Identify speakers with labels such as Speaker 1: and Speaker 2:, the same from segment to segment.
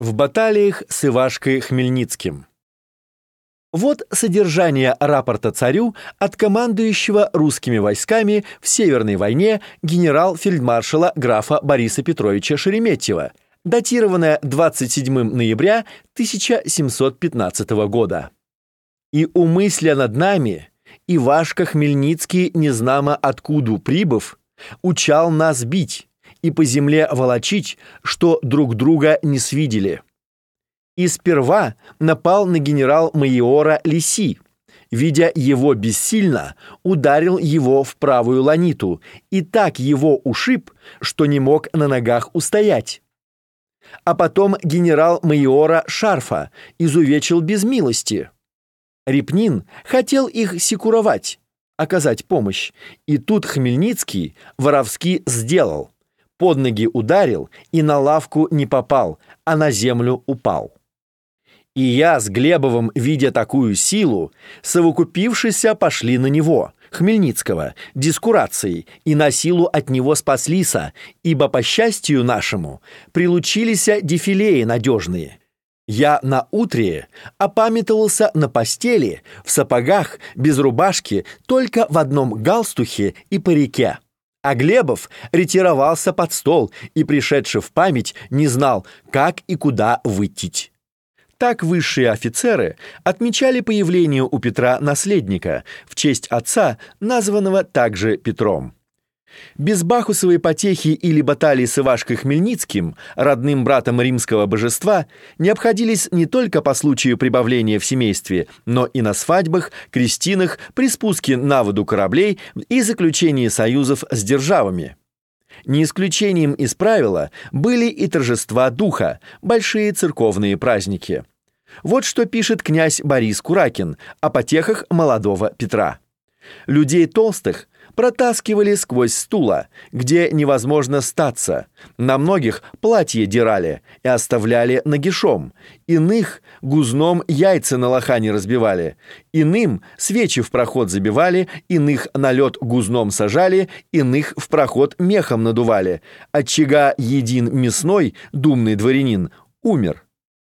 Speaker 1: В баталиях с Ивашкой Хмельницким. Вот содержание рапорта царю от командующего русскими войсками в Северной войне генерал-фельдмаршала графа Бориса Петровича Шереметьева, датированное 27 ноября 1715 года. «И умысля над нами, Ивашка Хмельницкий, незнамо откуда прибыв, учал нас бить и по земле волочить, что друг друга не свидели. И сперва напал на генерал-майора Лиси, видя его бессильно, ударил его в правую ланиту и так его ушиб, что не мог на ногах устоять. А потом генерал-майора Шарфа изувечил без милости. Репнин хотел их секуровать, оказать помощь, и тут Хмельницкий воровски сделал. Под ноги ударил и на лавку не попал, а на землю упал. И я с Глебовым, видя такую силу, совокупившися пошли на него, Хмельницкого, дискурацией, и на силу от него спаслися, ибо, по счастью нашему, прилучилися дефилеи надежные. Я на утре опамятовался на постели, в сапогах, без рубашки, только в одном галстухе и парике. А Глебов ретировался под стол и, пришедший в память, не знал, как и куда выйти. Так высшие офицеры отмечали появление у Петра наследника в честь отца, названного также Петром. Без бахусовой потехи или баталии с Ивашкой Хмельницким, родным братом римского божества, не обходились не только по случаю прибавления в семействе, но и на свадьбах, крестинах, при спуске на воду кораблей и заключении союзов с державами. Не исключением из правила были и торжества духа, большие церковные праздники. Вот что пишет князь Борис Куракин о потехах молодого Петра. Людей толстых протаскивали сквозь стула, где невозможно статься. На многих платье дирали и оставляли нагишом. Иных гузном яйца на лохани разбивали. Иным свечи в проход забивали, иных на лед гузном сажали, иных в проход мехом надували. Отчего един мясной, думный дворянин, умер.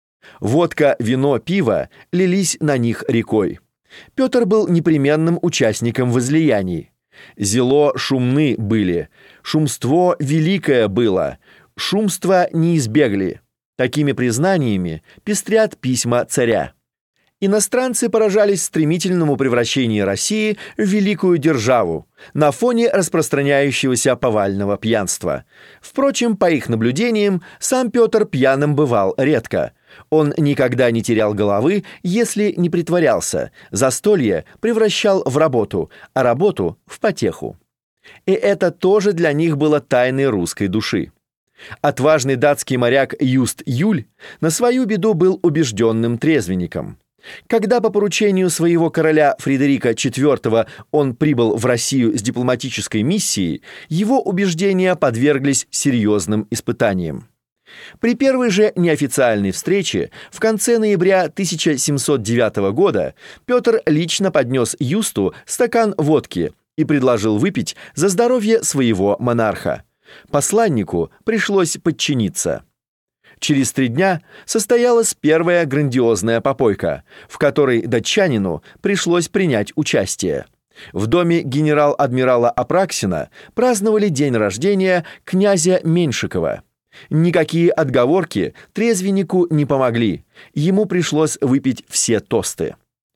Speaker 1: Водка, вино, пиво лились на них рекой. Петр был непременным участником возлияний. Зело шумны были, шумство великое было, шумства не избегли. Такими признаниями пестрят письма царя. Иностранцы поражались стремительному превращению России в великую державу на фоне распространяющегося повального пьянства. Впрочем, по их наблюдениям, сам Петр пьяным бывал редко. Он никогда не терял головы, если не притворялся. Застолье превращал в работу, а работу — в потеху. И это тоже для них было тайной русской души. Отважный датский моряк Юст Юль на свою беду был убежденным трезвенником. Когда по поручению своего короля Фредерика IV он прибыл в Россию с дипломатической миссией, его убеждения подверглись серьезным испытаниям. При первой же неофициальной встрече в конце ноября 1709 года Петр лично поднес Юсту стакан водки и предложил выпить за здоровье своего монарха. Посланнику пришлось подчиниться. Через 3 дня состоялась первая грандиозная попойка, в которой датчанину пришлось принять участие. В доме генерал-адмирала Апраксина праздновали день рождения князя Меньшикова. Никакие отговорки трезвеннику не помогли. Ему пришлось выпить все тосты.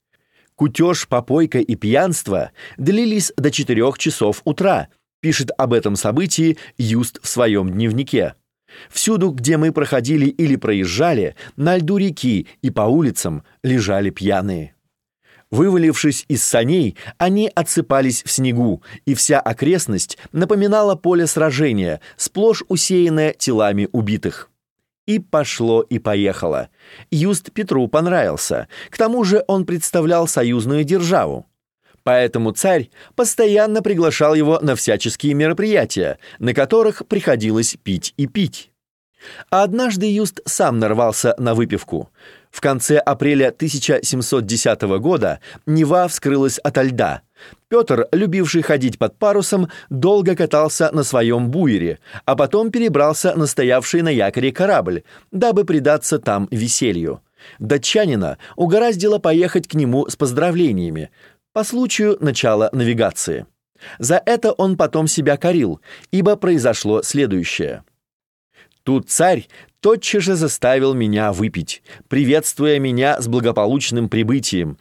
Speaker 1: Кутеж, попойка и пьянство длились до 4 часов утра, пишет об этом событии Юст в своем дневнике. Всюду, где мы проходили или проезжали, на льду реки и по улицам лежали пьяные. Вывалившись из саней, они отсыпались в снегу, и вся окрестность напоминала поле сражения, сплошь усеянное телами убитых. И пошло, и поехало. Юст Петру понравился, к тому же он представлял союзную державу. Поэтому царь постоянно приглашал его на всяческие мероприятия, на которых приходилось пить и пить. А однажды Юст сам нарвался на выпивку. В конце апреля 1710 года Нева вскрылась ото льда. Петр, любивший ходить под парусом, долго катался на своем буере, а потом перебрался на стоявший на якоре корабль, дабы предаться там веселью. Датчанина угораздило поехать к нему с поздравлениями по случаю начала навигации. За это он потом себя корил, ибо произошло следующее. Тут царь тотчас же заставил меня выпить, приветствуя меня с благополучным прибытием,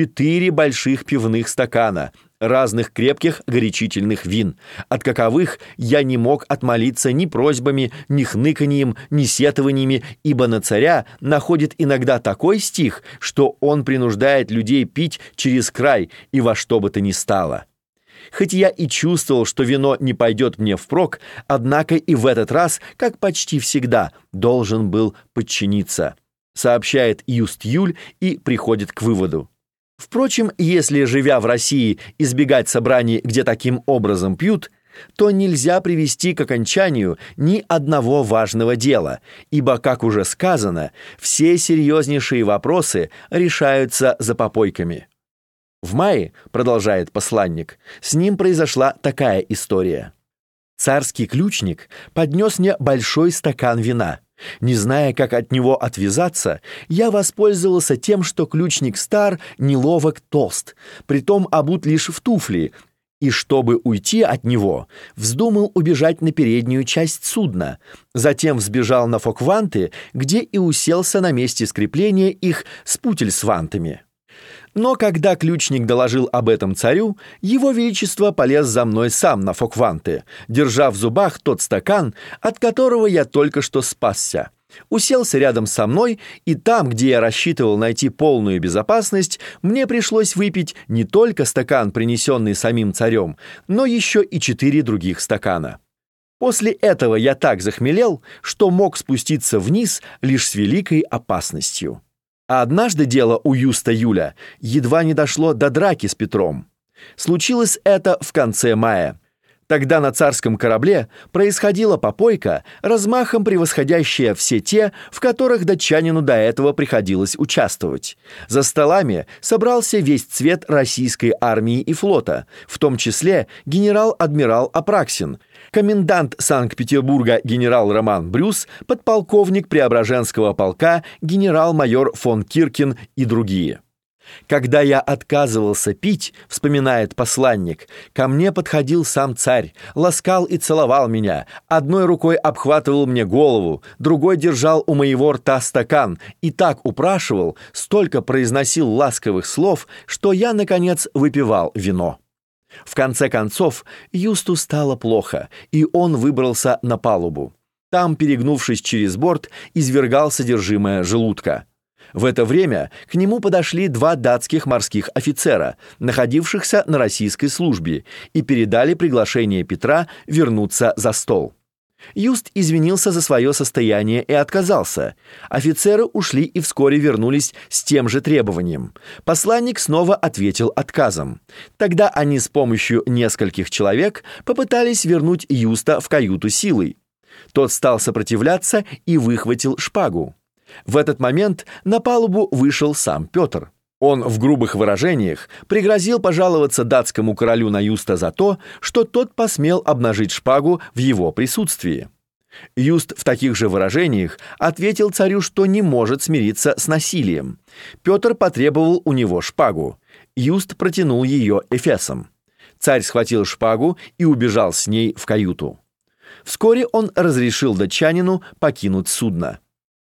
Speaker 1: 4 больших пивных стакана разных крепких горячительных вин, от каковых я не мог отмолиться ни просьбами, ни хныканьем, ни сетованиями, ибо на царя находит иногда такой стих, что он принуждает людей пить через край и во что бы то ни стало. Хоть я и чувствовал, что вино не пойдет мне впрок, однако и в этот раз, как почти всегда, должен был подчиниться, сообщает Юст Юль и приходит к выводу. Впрочем, если, живя в России, избегать собраний, где таким образом пьют, то нельзя привести к окончанию ни одного важного дела, ибо, как уже сказано, все серьезнейшие вопросы решаются за попойками. В мае, продолжает посланник, с ним произошла такая история. Царский ключник поднес мне большой стакан вина. Не зная, как от него отвязаться, я воспользовался тем, что ключник стар, неловок, толст, притом обут лишь в туфли, и, чтобы уйти от него, вздумал убежать на переднюю часть судна, затем взбежал на фокванты, где и уселся на месте скрепления их с путельсвантами. Но когда ключник доложил об этом царю, его величество полез за мной сам на фокванты, держа в зубах тот стакан, от которого я только что спасся. Уселся рядом со мной, и там, где я рассчитывал найти полную безопасность, мне пришлось выпить не только стакан, принесенный самим царем, но еще и 4 других стакана. После этого я так захмелел, что мог спуститься вниз лишь с великой опасностью. А однажды дело у Юста Юля едва не дошло до драки с Петром. Случилось это в конце мая. Тогда на царском корабле происходила попойка, размахом превосходящая все те, в которых датчанину до этого приходилось участвовать. За столами собрался весь цвет российской армии и флота, в том числе генерал-адмирал Апраксин, комендант Санкт-Петербурга генерал Роман Брюс, подполковник Преображенского полка генерал-майор фон Киркин и другие. Когда я отказывался пить, вспоминает посланник, ко мне подходил сам царь, ласкал и целовал меня, одной рукой обхватывал мне голову, другой держал у моего рта стакан и так упрашивал, столько произносил ласковых слов, что я, наконец, выпивал вино. В конце концов, Юсту стало плохо, и он выбрался на палубу. Там, перегнувшись через борт, извергал содержимое желудка. В это время к нему подошли 2 датских морских офицера, находившихся на российской службе, и передали приглашение Петра вернуться за стол. Юст извинился за свое состояние и отказался. Офицеры ушли и вскоре вернулись с тем же требованием. Посланник снова ответил отказом. Тогда они с помощью нескольких человек попытались вернуть Юста в каюту силой. Тот стал сопротивляться и выхватил шпагу. В этот момент на палубу вышел сам Петр. Он в грубых выражениях пригрозил пожаловаться датскому королю на Юста за то, что тот посмел обнажить шпагу в его присутствии. Юст в таких же выражениях ответил царю, что не может смириться с насилием. Петр потребовал у него шпагу. Юст протянул ее эфесом. Царь схватил шпагу и убежал с ней в каюту. Вскоре он разрешил датчанину покинуть судно.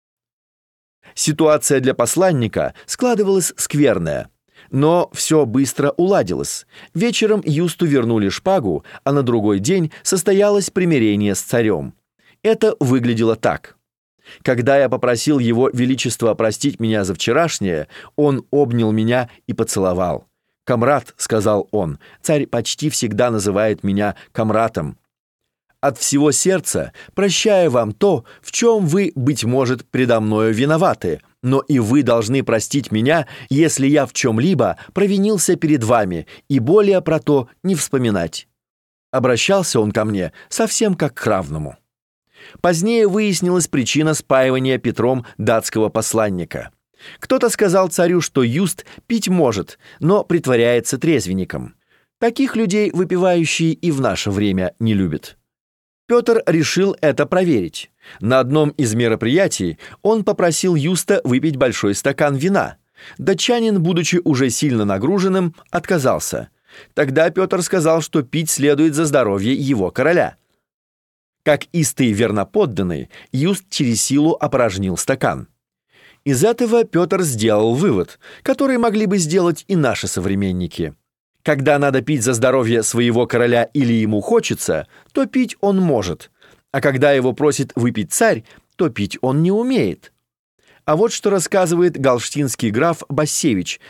Speaker 1: Ситуация для посланника складывалась скверная, но все быстро уладилось. Вечером Юсту вернули шпагу, а на другой день состоялось примирение с царем. Это выглядело так. Когда я попросил его величество простить меня за вчерашнее, он обнял меня и поцеловал. «Камрад», — сказал он, — «царь почти всегда называет меня камратом. От всего сердца прощаю вам то, в чем вы, быть может, предо мною виноваты, но и вы должны простить меня, если я в чем-либо провинился перед вами, и более про то не вспоминать». Обращался он ко мне совсем как к равному. Позднее выяснилась причина спаивания Петром датского посланника. Кто-то сказал царю, что Юст пить может, но притворяется трезвенником. Таких людей выпивающие и в наше время не любят. Петр решил это проверить. На одном из мероприятий он попросил Юста выпить большой стакан вина. Датчанин, будучи уже сильно нагруженным, отказался. Тогда Петр сказал, что пить следует за здоровье его короля. Как истый верноподданный, Юст через силу опорожнил стакан. Из этого Петр сделал вывод, который могли бы сделать и наши современники. Когда надо пить за здоровье своего короля или ему хочется, то пить он может, а когда его просит выпить царь, то пить он не умеет. А вот что рассказывает галштинский граф Бассевич,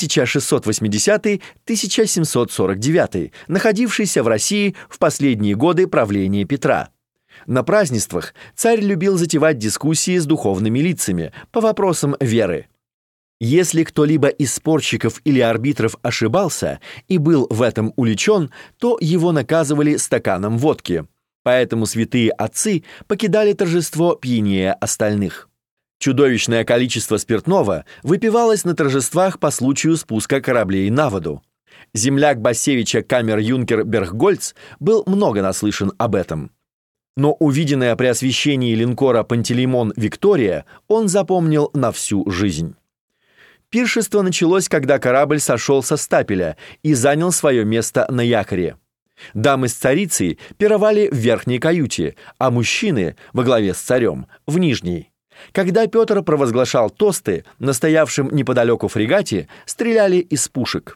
Speaker 1: 1680-1749, находившийся в России в последние годы правления Петра. На празднествах царь любил затевать дискуссии с духовными лицами по вопросам веры. Если кто-либо из спорщиков или арбитров ошибался и был в этом уличен, то его наказывали стаканом водки. Поэтому святые отцы покидали торжество пьянее остальных. Чудовищное количество спиртного выпивалось на торжествах по случаю спуска кораблей на воду. Земляк Бассевича камер-юнкер Берггольц был много наслышан об этом. Но увиденное при освящении линкора «Пантелеймон Виктория» он запомнил на всю жизнь. Пиршество началось, когда корабль сошел со стапеля и занял свое место на якоре. Дамы с царицей пировали в верхней каюте, а мужчины, во главе с царем, в нижней. Когда Петр провозглашал тосты, на стоявшем неподалеку фрегате стреляли из пушек.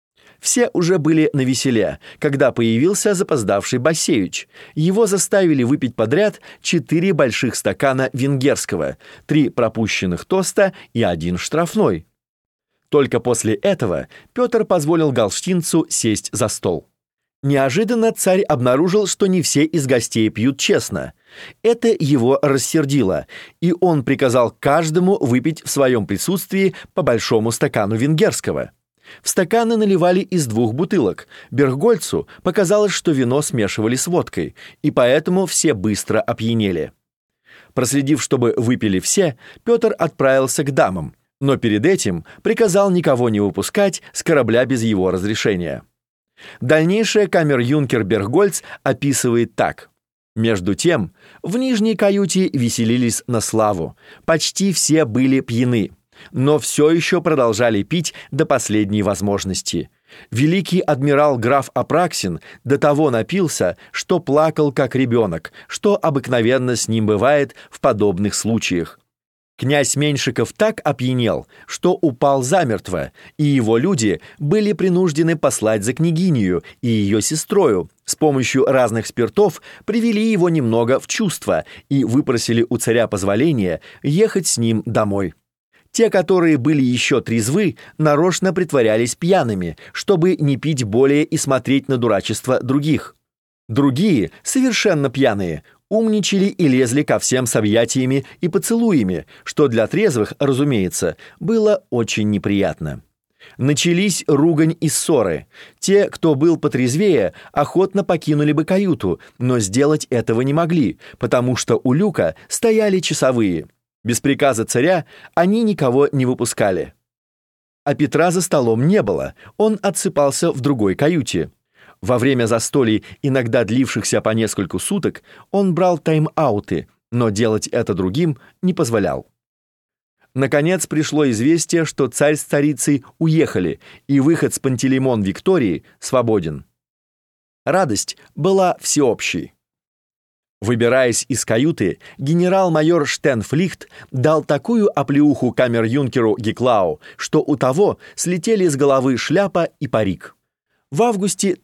Speaker 1: Все уже были навеселе, когда появился запоздавший Бассевич. Его заставили выпить подряд 4 больших стакана венгерского, 3 пропущенных тоста и 1 штрафной. Только после этого Петр позволил галштинцу сесть за стол. Неожиданно царь обнаружил, что не все из гостей пьют честно. Это его рассердило, и он приказал каждому выпить в своем присутствии по большому стакану венгерского. В стаканы наливали из 2 бутылок. Берггольцу показалось, что вино смешивали с водкой, и поэтому все быстро опьянели. Проследив, чтобы выпили все, Петр отправился к дамам, но перед этим приказал никого не выпускать с корабля без его разрешения. Дальнейшее камер-юнкер Берггольц описывает так. Между тем, в нижней каюте веселились на славу. Почти все были пьяны, но все еще продолжали пить до последней возможности. Великий адмирал граф Апраксин до того напился, что плакал как ребенок, что обыкновенно с ним бывает в подобных случаях. Князь Меньшиков так опьянел, что упал замертво, и его люди были принуждены послать за княгинею и ее сестрою. С помощью разных спиртов привели его немного в чувство и выпросили у царя позволения ехать с ним домой. Те, которые были еще трезвы, нарочно притворялись пьяными, чтобы не пить более и смотреть на дурачество других. Другие, совершенно пьяные, умничали и лезли ко всем с объятиями и поцелуями, что для трезвых, разумеется, было очень неприятно. Начались ругань и ссоры. Те, кто был потрезвее, охотно покинули бы каюту, но сделать этого не могли, потому что у люка стояли часовые. Без приказа царя они никого не выпускали. А Петра за столом не было, он отсыпался в другой каюте. Во время застолий, иногда длившихся по несколько суток, он брал тайм-ауты, но делать это другим не позволял. Наконец пришло известие, что царь с царицей уехали, и выход с Пантелеймон Виктории свободен. Радость была всеобщей. Выбираясь из каюты, генерал-майор Штенфлихт дал такую оплеуху камер-юнкеру Геклау, что у того слетели с головы шляпа и парик. В августе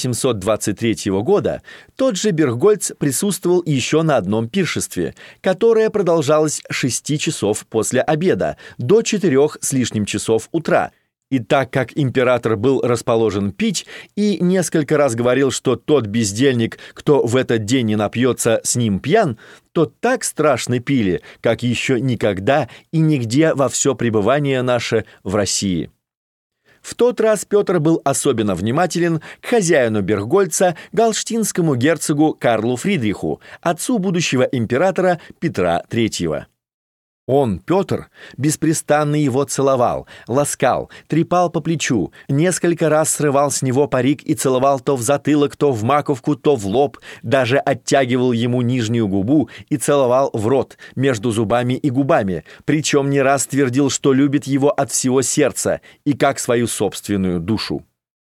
Speaker 1: 1723 года тот же Берггольц присутствовал еще на одном пиршестве, которое продолжалось 6 часов после обеда до 4 с лишним часов утра. И так как император был расположен пить и несколько раз говорил, что тот бездельник, кто в этот день не напьется, с ним пьян, то так страшно пили, как еще никогда и нигде во все пребывание наше в России. В тот раз Петр был особенно внимателен к хозяину Берггольца, галштинскому герцогу Карлу Фридриху, отцу будущего императора Петра III. Он, Петр, беспрестанно его целовал, ласкал, трепал по плечу, несколько раз срывал с него парик и целовал то в затылок, то в маковку, то в лоб, даже оттягивал ему нижнюю губу и целовал в рот, между зубами и губами, причем не раз твердил, что любит его от всего сердца и как свою собственную душу.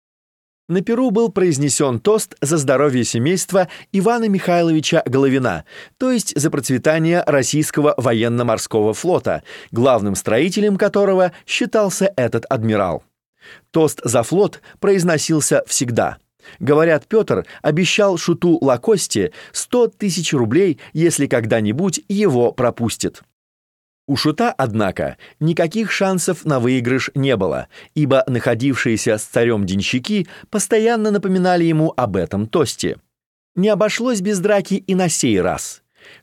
Speaker 1: На Перу был произнесен тост за здоровье семейства Ивана Михайловича Головина, то есть за процветание российского военно-морского флота, главным строителем которого считался этот адмирал. Тост за флот произносился всегда. Говорят, Петр обещал шуту Лакосте 100 тысяч рублей, если когда-нибудь его пропустит. У шута, однако, никаких шансов на выигрыш не было, ибо находившиеся с царем денщики постоянно напоминали ему об этом тосте. Не обошлось без драки и на сей раз.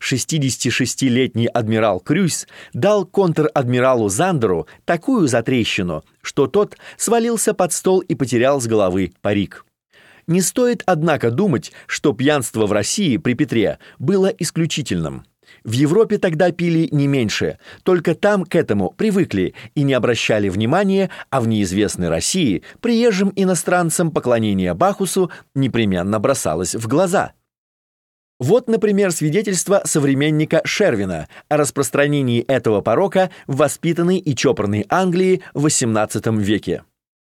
Speaker 1: 66-летний адмирал Крюйс дал контр-адмиралу Зандеру такую затрещину, что тот свалился под стол и потерял с головы парик. Не стоит, однако, думать, что пьянство в России при Петре было исключительным. В Европе тогда пили не меньше, только там к этому привыкли и не обращали внимания, а в неизвестной России приезжим иностранцам поклонение Бахусу непременно бросалось в глаза. Вот, например, свидетельство современника Шервина о распространении этого порока в воспитанной и чопорной Англии в XVIII веке.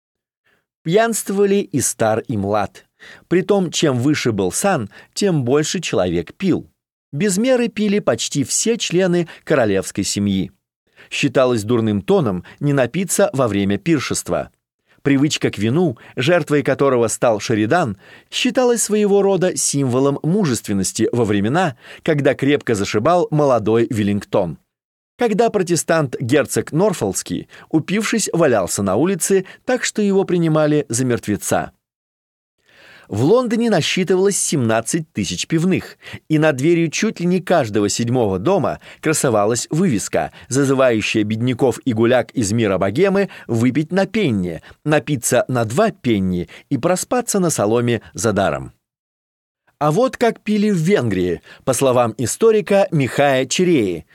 Speaker 1: Пьянствовали и стар, и млад. Притом, чем выше был сан, тем больше человек пил. Без меры пили почти все члены королевской семьи. Считалось дурным тоном не напиться во время пиршества. Привычка к вину, жертвой которого стал Шеридан, считалась своего рода символом мужественности во времена, когда крепко зашибал молодой Веллингтон. Когда протестант герцог Норфолкский, упившись, валялся на улице, так что его принимали за мертвеца. В Лондоне насчитывалось 17 тысяч пивных, и над дверью чуть ли не каждого 7-го дома красовалась вывеска, зазывающая бедняков и гуляк из мира богемы выпить на пенни, напиться на 2 пенни и проспаться на соломе за даром. А вот как пили в Венгрии, по словам историка Михая Череи,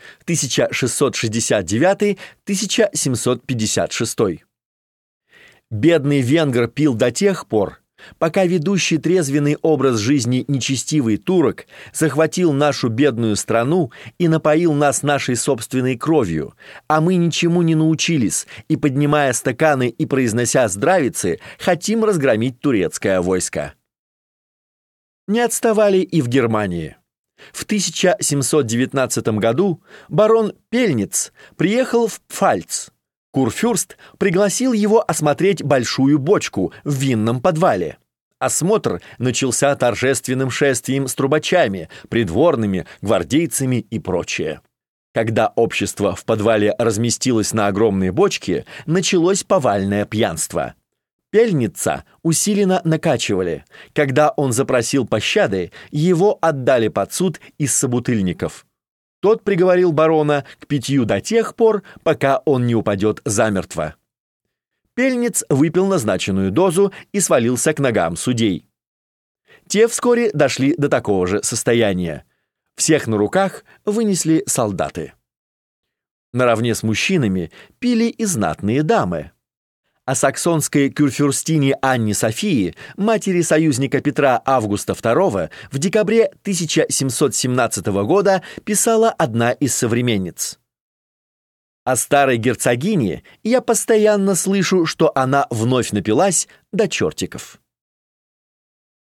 Speaker 1: 1669-1756. Бедный венгр пил до тех пор, пока ведущий трезвенный образ жизни нечестивый турок захватил нашу бедную страну и напоил нас нашей собственной кровью, а мы ничему не научились и, поднимая стаканы и произнося здравицы, хотим разгромить турецкое войско. Не отставали и в Германии. В 1719 году барон Пельниц приехал в Пфальц. Курфюрст пригласил его осмотреть большую бочку в винном подвале. Осмотр начался торжественным шествием с трубачами, придворными, гвардейцами и прочее. Когда общество в подвале разместилось на огромной бочке, началось повальное пьянство. Пельница усиленно накачивали. Когда он запросил пощады, его отдали под суд из собутыльников. Тот приговорил барона к питью до тех пор, пока он не упадет замертво. Пельниц выпил назначенную дозу и свалился к ногам судей. Те вскоре дошли до такого же состояния. Всех на руках вынесли солдаты. Наравне с мужчинами пили и знатные дамы. О саксонской кюрфюрстине Анне Софии, матери союзника Петра Августа II, в декабре 1717 года писала одна из современниц. О старой герцогине я постоянно слышу, что она вновь напилась до чертиков.